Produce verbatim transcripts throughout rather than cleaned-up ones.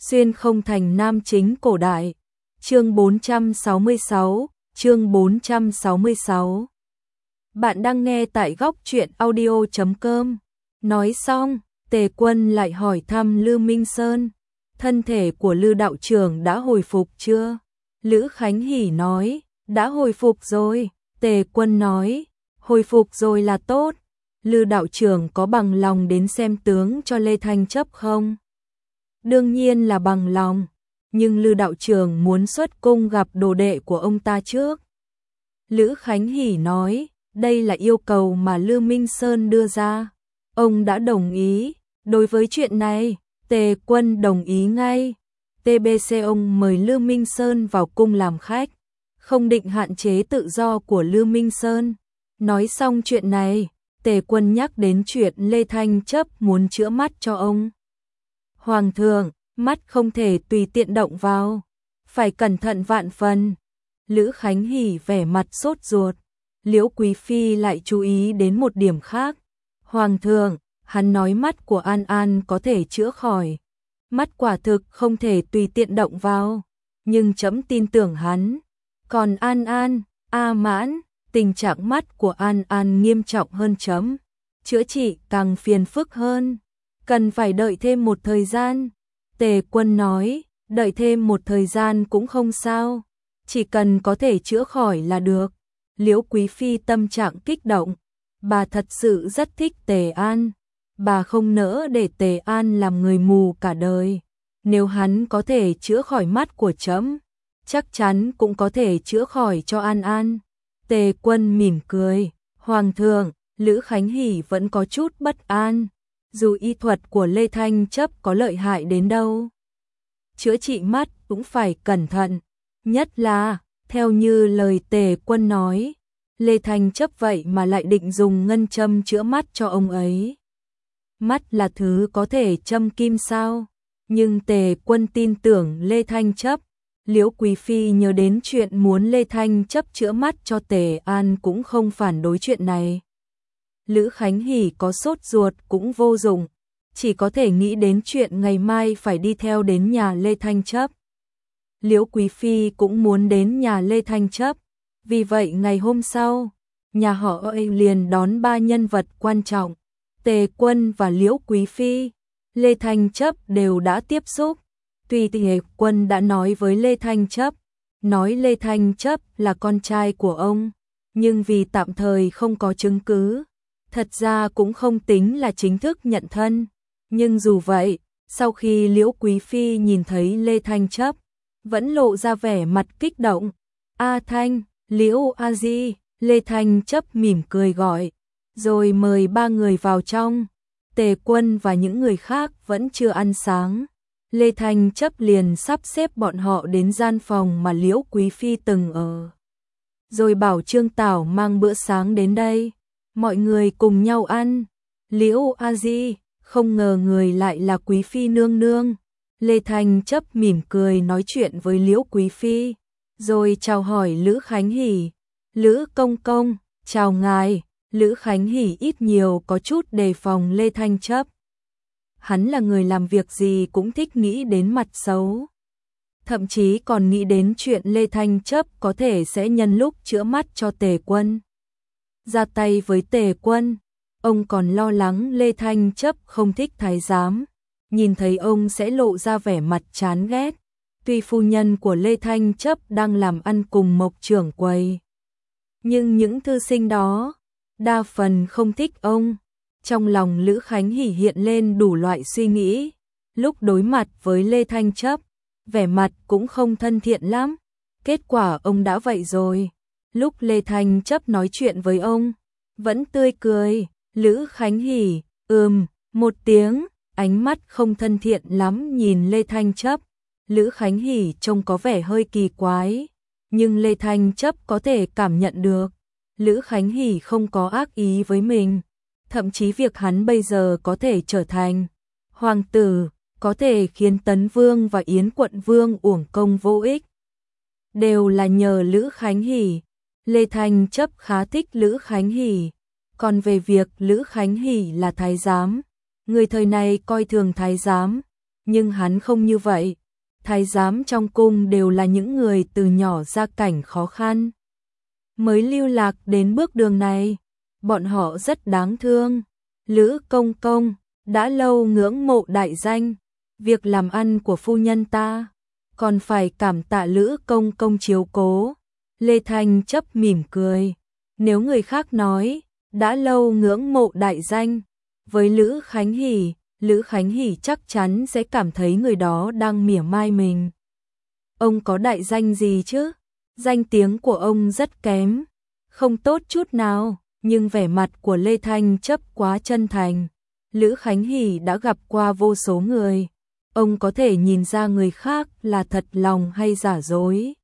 Xuyên không thành nam chính cổ đại. Chương bốn trăm sáu mươi sáu, chương bốn trăm sáu mươi sáu. Bạn đang nghe tại góc truyện audio chấm com. Nói xong, Tề Quân lại hỏi thăm Lư Minh Sơn, thân thể của Lư đạo trưởng đã hồi phục chưa? Lữ Khánh Hỉ nói, đã hồi phục rồi. Tề Quân nói, hồi phục rồi là tốt. Lư đạo trưởng có bằng lòng đến xem tướng cho Lê Thanh Chấp không? Đương nhiên là bằng lòng, nhưng Lư đạo trưởng muốn xuất cung gặp đồ đệ của ông ta trước. Lữ Khánh Hỉ nói, đây là yêu cầu mà Lư Minh Sơn đưa ra. Ông đã đồng ý. Đối với chuyện này, Tề Quân đồng ý ngay. tê bê xê ông mời Lư Minh Sơn vào cung làm khách, không định hạn chế tự do của Lư Minh Sơn. Nói xong chuyện này, Tề Quân nhắc đến chuyện Lê Thanh Chấp muốn chữa mắt cho ông. Hoàng thượng, mắt không thể tùy tiện động vào, phải cẩn thận vạn phần. Lữ Khánh Hỉ vẻ mặt sốt ruột. Liễu Quý Phi lại chú ý đến một điểm khác. Hoàng thượng, hắn nói mắt của An An có thể chữa khỏi. Mắt quả thực không thể tùy tiện động vào, nhưng trẫm tin tưởng hắn. Còn An An, A Mãn, tình trạng mắt của An An nghiêm trọng hơn chấm. Chữa trị càng phiền phức hơn, cần phải đợi thêm một thời gian. Tề Quân nói, đợi thêm một thời gian cũng không sao, chỉ cần có thể chữa khỏi là được. Liễu Quý Phi tâm trạng kích động, bà thật sự rất thích Tề An. Bà không nỡ để Tề An làm người mù cả đời. Nếu hắn có thể chữa khỏi mắt của trẫm, chắc chắn cũng có thể chữa khỏi cho An An. Tề Quân mỉm cười, Hoàng thượng, Lữ Khánh Hỉ vẫn có chút bất an. Dù y thuật của Lê Thanh Chấp có lợi hại đến đâu, chữa trị mắt cũng phải cẩn thận. Nhất là, theo như lời Tề Quân nói, Lê Thanh Chấp vậy mà lại định dùng ngân châm chữa mắt cho ông ấy. Mắt là thứ có thể châm kim sao? Nhưng Tề Quân tin tưởng Lê Thanh Chấp. Liễu Quý Phi nhớ đến chuyện muốn Lê Thanh Chấp chữa mắt cho Tề An cũng không phản đối chuyện này. Lữ Khánh Hỉ có sốt ruột cũng vô dụng, chỉ có thể nghĩ đến chuyện ngày mai phải đi theo đến nhà Lê Thanh Chấp. Liễu Quý Phi cũng muốn đến nhà Lê Thanh Chấp, vì vậy ngày hôm sau, nhà họ ấy liền đón ba nhân vật quan trọng, Tề Quân và Liễu Quý Phi. Lê Thanh Chấp đều đã tiếp xúc. Tuy Tề Quân đã nói với Lê Thanh Chấp, nói Lê Thanh Chấp là con trai của ông, nhưng vì tạm thời không có chứng cứ, thật ra cũng không tính là chính thức nhận thân. Nhưng dù vậy, sau khi Liễu Quý Phi nhìn thấy Lê Thanh Chấp, vẫn lộ ra vẻ mặt kích động. A Thanh, Liễu A Di, Lê Thanh Chấp mỉm cười gọi, rồi mời ba người vào trong. Tề Quân và những người khác vẫn chưa ăn sáng. Lê Thanh Chấp liền sắp xếp bọn họ đến gian phòng mà Liễu Quý Phi từng ở, rồi bảo Trương Tảo mang bữa sáng đến đây, mọi người cùng nhau ăn. Liễu A Di, không ngờ người lại là Quý Phi nương nương. Lê Thanh Chấp mỉm cười nói chuyện với Liễu Quý Phi, rồi chào hỏi Lữ Khánh Hỉ. Lữ công công, chào ngài. Lữ Khánh Hỉ ít nhiều có chút đề phòng Lê Thanh Chấp. Hắn là người làm việc gì cũng thích nghĩ đến mặt xấu, thậm chí còn nghĩ đến chuyện Lê Thanh Chấp có thể sẽ nhân lúc chữa mắt cho Tề Quân ra tay với Tề Quân. Ông còn lo lắng Lê Thanh Chấp không thích thái giám, nhìn thấy ông sẽ lộ ra vẻ mặt chán ghét. Tuy phu nhân của Lê Thanh Chấp đang làm ăn cùng Mộc trưởng quầy, nhưng những thư sinh đó đa phần không thích ông. Trong lòng Lữ Khánh Hỉ hiện lên đủ loại suy nghĩ. Lúc đối mặt với Lê Thanh Chấp, vẻ mặt cũng không thân thiện lắm. Kết quả ông đã vậy rồi. Lúc Lê Thanh Chấp nói chuyện với ông, vẫn tươi cười. Lữ Khánh Hỉ, ừm, một tiếng, ánh mắt không thân thiện lắm nhìn Lê Thanh Chấp. Lữ Khánh Hỉ trông có vẻ hơi kỳ quái, nhưng Lê Thanh Chấp có thể cảm nhận được Lữ Khánh Hỉ không có ác ý với mình. Thậm chí việc hắn bây giờ có thể trở thành hoàng tử, có thể khiến Tấn Vương và Yến Quận Vương uổng công vô ích, đều là nhờ Lữ Khánh Hỉ. Lê Thanh Chấp khá thích Lữ Khánh Hỉ. Còn về việc Lữ Khánh Hỉ là thái giám, người thời này coi thường thái giám, nhưng hắn không như vậy. Thái giám trong cung đều là những người từ nhỏ gia cảnh khó khăn, mới lưu lạc đến bước đường này, bọn họ rất đáng thương. Lữ công công, đã lâu ngưỡng mộ đại danh, việc làm ăn của phu nhân ta, còn phải cảm tạ Lữ công công chiếu cố. Lê Thanh chấp mỉm cười, nếu người khác nói, đã lâu ngưỡng mộ đại danh, với Lữ Khánh Hỷ, Lữ Khánh Hỷ chắc chắn sẽ cảm thấy người đó đang mỉa mai mình. Ông có đại danh gì chứ? Danh tiếng của ông rất kém, không tốt chút nào, nhưng vẻ mặt của Lê Thanh chấp quá chân thành. Lữ Khánh Hỷ đã gặp qua vô số người, ông có thể nhìn ra người khác là thật lòng hay giả dối.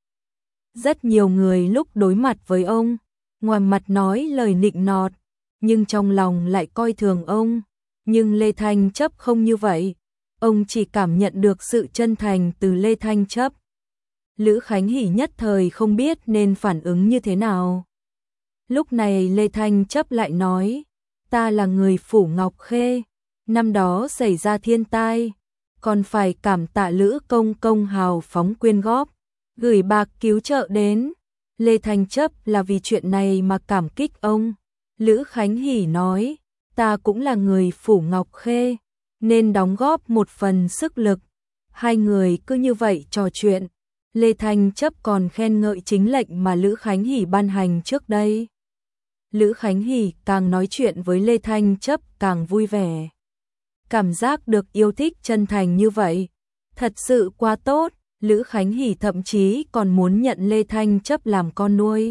Rất nhiều người lúc đối mặt với ông, ngoài mặt nói lời nịnh nọt, nhưng trong lòng lại coi thường ông. Nhưng Lê Thanh chấp không như vậy, ông chỉ cảm nhận được sự chân thành từ Lê Thanh chấp. Lữ Khánh Hỷ nhất thời không biết nên phản ứng như thế nào. Lúc này Lê Thanh chấp lại nói, ta là người Phủ Ngọc Khê, năm đó xảy ra thiên tai, còn phải cảm tạ Lữ công công hào phóng quyên góp, gửi bạc cứu trợ đến. Lê Thanh chấp là vì chuyện này mà cảm kích ông. Lữ Khánh Hỷ nói, ta cũng là người Phủ Ngọc Khê, nên đóng góp một phần sức lực. Hai người cứ như vậy trò chuyện. Lê Thanh chấp còn khen ngợi chính lệnh mà Lữ Khánh Hỷ ban hành trước đây. Lữ Khánh Hỷ càng nói chuyện với Lê Thanh chấp càng vui vẻ. Cảm giác được yêu thích chân thành như vậy, thật sự quá tốt. Lữ Khánh Hỷ thậm chí còn muốn nhận Lê Thanh chấp làm con nuôi.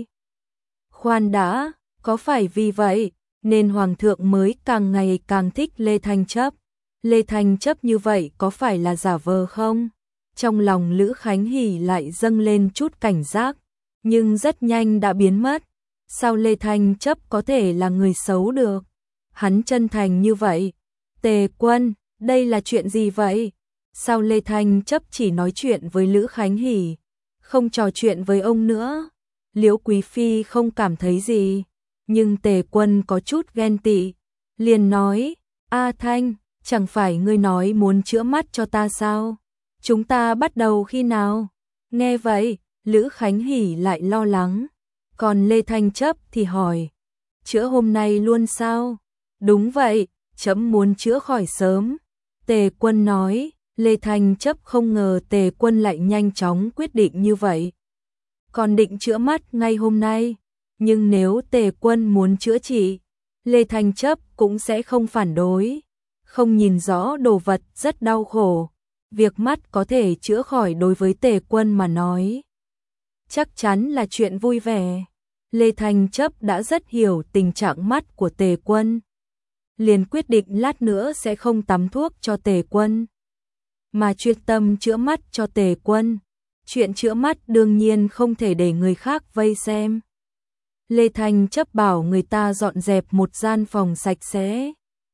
Khoan đã, có phải vì vậy nên Hoàng thượng mới càng ngày càng thích Lê Thanh chấp? Lê Thanh chấp như vậy có phải là giả vờ không? Trong lòng Lữ Khánh Hỷ lại dâng lên chút cảnh giác, nhưng rất nhanh đã biến mất. Sao Lê Thanh chấp có thể là người xấu được? Hắn chân thành như vậy. Tề Quân, đây là chuyện gì vậy? Sao Lê Thanh chấp chỉ nói chuyện với Lữ Khánh Hỷ, không trò chuyện với ông nữa? Liễu Quý Phi không cảm thấy gì, nhưng Tề Quân có chút ghen tị, liền nói, A Thanh, chẳng phải ngươi nói muốn chữa mắt cho ta sao? Chúng ta bắt đầu khi nào? Nghe vậy, Lữ Khánh Hỷ lại lo lắng, còn Lê Thanh chấp thì hỏi, chữa hôm nay luôn sao? Đúng vậy, trẫm muốn chữa khỏi sớm. Tề Quân nói. Lê Thanh chấp không ngờ Tề Quân lại nhanh chóng quyết định như vậy. Còn định chữa mắt ngay hôm nay, nhưng nếu Tề Quân muốn chữa trị, Lê Thanh chấp cũng sẽ không phản đối. Không nhìn rõ đồ vật rất đau khổ, việc mắt có thể chữa khỏi đối với Tề Quân mà nói, chắc chắn là chuyện vui vẻ. Lê Thanh chấp đã rất hiểu tình trạng mắt của Tề Quân, liền quyết định lát nữa sẽ không tắm thuốc cho Tề Quân, mà chuyên tâm chữa mắt cho Tề Quân. Chuyện chữa mắt đương nhiên không thể để người khác vây xem. Lê Thanh chấp bảo người ta dọn dẹp một gian phòng sạch sẽ,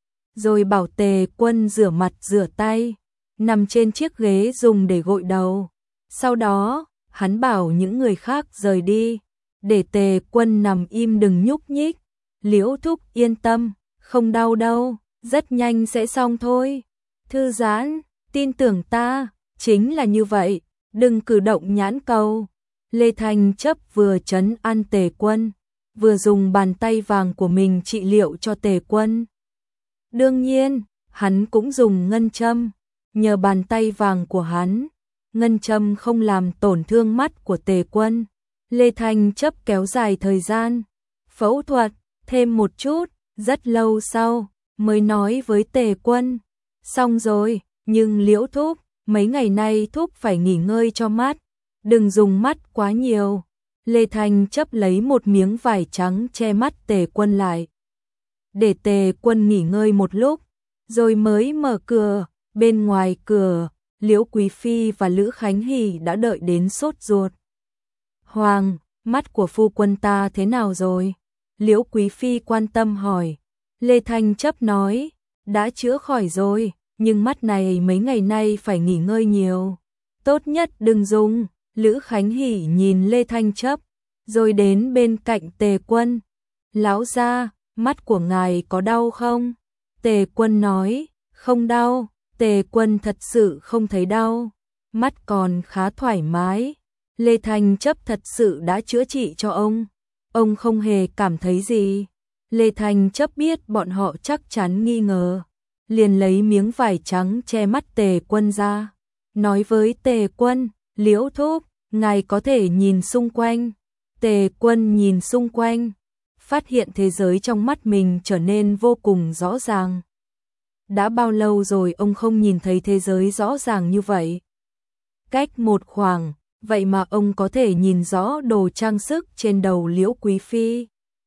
rồi bảo Tề Quân rửa mặt rửa tay, nằm trên chiếc ghế dùng để gội đầu. Sau đó, hắn bảo những người khác rời đi, để Tề Quân nằm im đừng nhúc nhích. Liễu thúc yên tâm, không đau đâu, rất nhanh sẽ xong thôi. Thư giãn, tin tưởng ta, chính là như vậy, đừng cử động nhãn cầu. Lê Thanh chấp vừa trấn an Tề Quân, vừa dùng bàn tay vàng của mình trị liệu cho Tề Quân. Đương nhiên, hắn cũng dùng ngân châm, nhờ bàn tay vàng của hắn, ngân châm không làm tổn thương mắt của Tề Quân. Lê Thanh chấp kéo dài thời gian phẫu thuật thêm một chút, rất lâu sau mới nói với Tề Quân, xong rồi, nhưng Liễu thúc, mấy ngày nay thúc phải nghỉ ngơi cho mắt, đừng dùng mắt quá nhiều. Lê Thanh chấp lấy một miếng vải trắng che mắt Tề Quân lại, để Tề Quân nghỉ ngơi một lúc, rồi mới mở cửa. Bên ngoài cửa, Liễu Quý Phi và Lữ Khánh Hỷ đã đợi đến sốt ruột. Hoàng, mắt của phu quân ta thế nào rồi? Liễu Quý Phi quan tâm hỏi. Lê Thanh chấp nói, đã chữa khỏi rồi, nhưng mắt này mấy ngày nay phải nghỉ ngơi nhiều, tốt nhất đừng dùng. Lữ Khánh Hỷ nhìn Lê Thanh chấp, rồi đến bên cạnh Tề Quân. Lão gia, mắt của ngài có đau không? Tề Quân nói, không đau, Tề Quân thật sự không thấy đau, mắt còn khá thoải mái. Lê Thanh Chấp thật sự đã chữa trị cho ông, ông không hề cảm thấy gì. Lê Thanh Chấp biết bọn họ chắc chắn nghi ngờ, liền lấy miếng vải trắng che mắt Tề Quân ra, nói với Tề Quân, Liễu thúc, ngài có thể nhìn xung quanh. Tề Quân nhìn xung quanh, phát hiện thế giới trong mắt mình trở nên vô cùng rõ ràng. Đã bao lâu rồi ông không nhìn thấy thế giới rõ ràng như vậy? Cách một khoảng, vậy mà ông có thể nhìn rõ đồ trang sức trên đầu Liễu Quý Phi.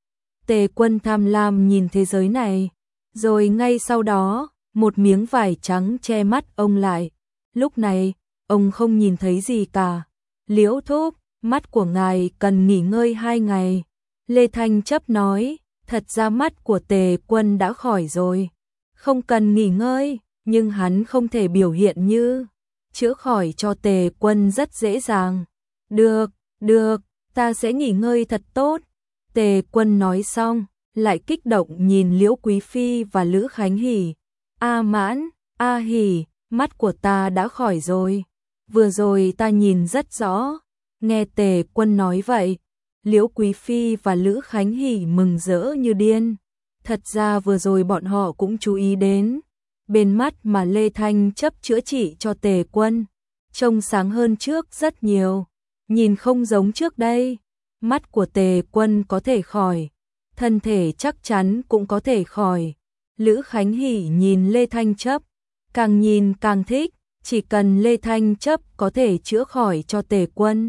Tề Quân tham lam nhìn thế giới này, rồi ngay sau đó, một miếng vải trắng che mắt ông lại. Lúc này, ông không nhìn thấy gì cả. Liễu thúc, mắt của ngài cần nghỉ ngơi hai ngày. Lê Thanh Chấp nói, thật ra mắt của Tề Quân đã khỏi rồi, không cần nghỉ ngơi, nhưng hắn không thể biểu hiện như chữa khỏi cho Tề Quân rất dễ dàng. Được, được, ta sẽ nghỉ ngơi thật tốt. Tề Quân nói xong, lại kích động nhìn Liễu Quý Phi và Lữ Khánh Hỉ. A Mãn, A Hỉ, mắt của ta đã khỏi rồi. Vừa rồi ta nhìn rất rõ. Nghe Tề Quân nói vậy, Liễu Quý Phi và Lữ Khánh Hỉ mừng rỡ như điên. Thật ra vừa rồi bọn họ cũng chú ý đến, bên mắt mà Lê Thanh Chấp chữa trị cho Tề Quân, trông sáng hơn trước rất nhiều, nhìn không giống trước đây. Mắt của Tề Quân có thể khỏi, thân thể chắc chắn cũng có thể khỏi. Lữ Khánh Hỉ nhìn Lê Thanh Chấp, càng nhìn càng thích, chỉ cần Lê Thanh Chấp có thể chữa khỏi cho Tề Quân,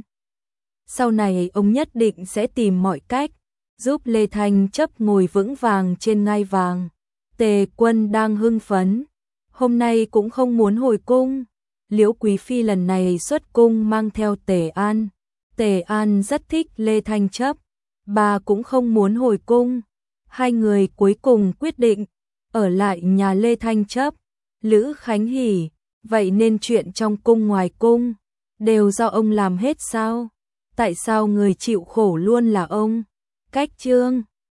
sau này ông nhất định sẽ tìm mọi cách giúp Lê Thanh Chấp ngồi vững vàng trên ngai vàng. Tề Quân đang hưng phấn, hôm nay cũng không muốn hồi cung. Liễu Quý Phi lần này xuất cung mang theo Tề An. Tề An rất thích Lê Thanh Chấp, bà cũng không muốn hồi cung. Hai người cuối cùng quyết định ở lại nhà Lê Thanh Chấp. Lữ Khánh Hỉ, vậy nên chuyện trong cung ngoài cung đều do ông làm hết sao? Tại sao người chịu khổ luôn là ông? Cách chương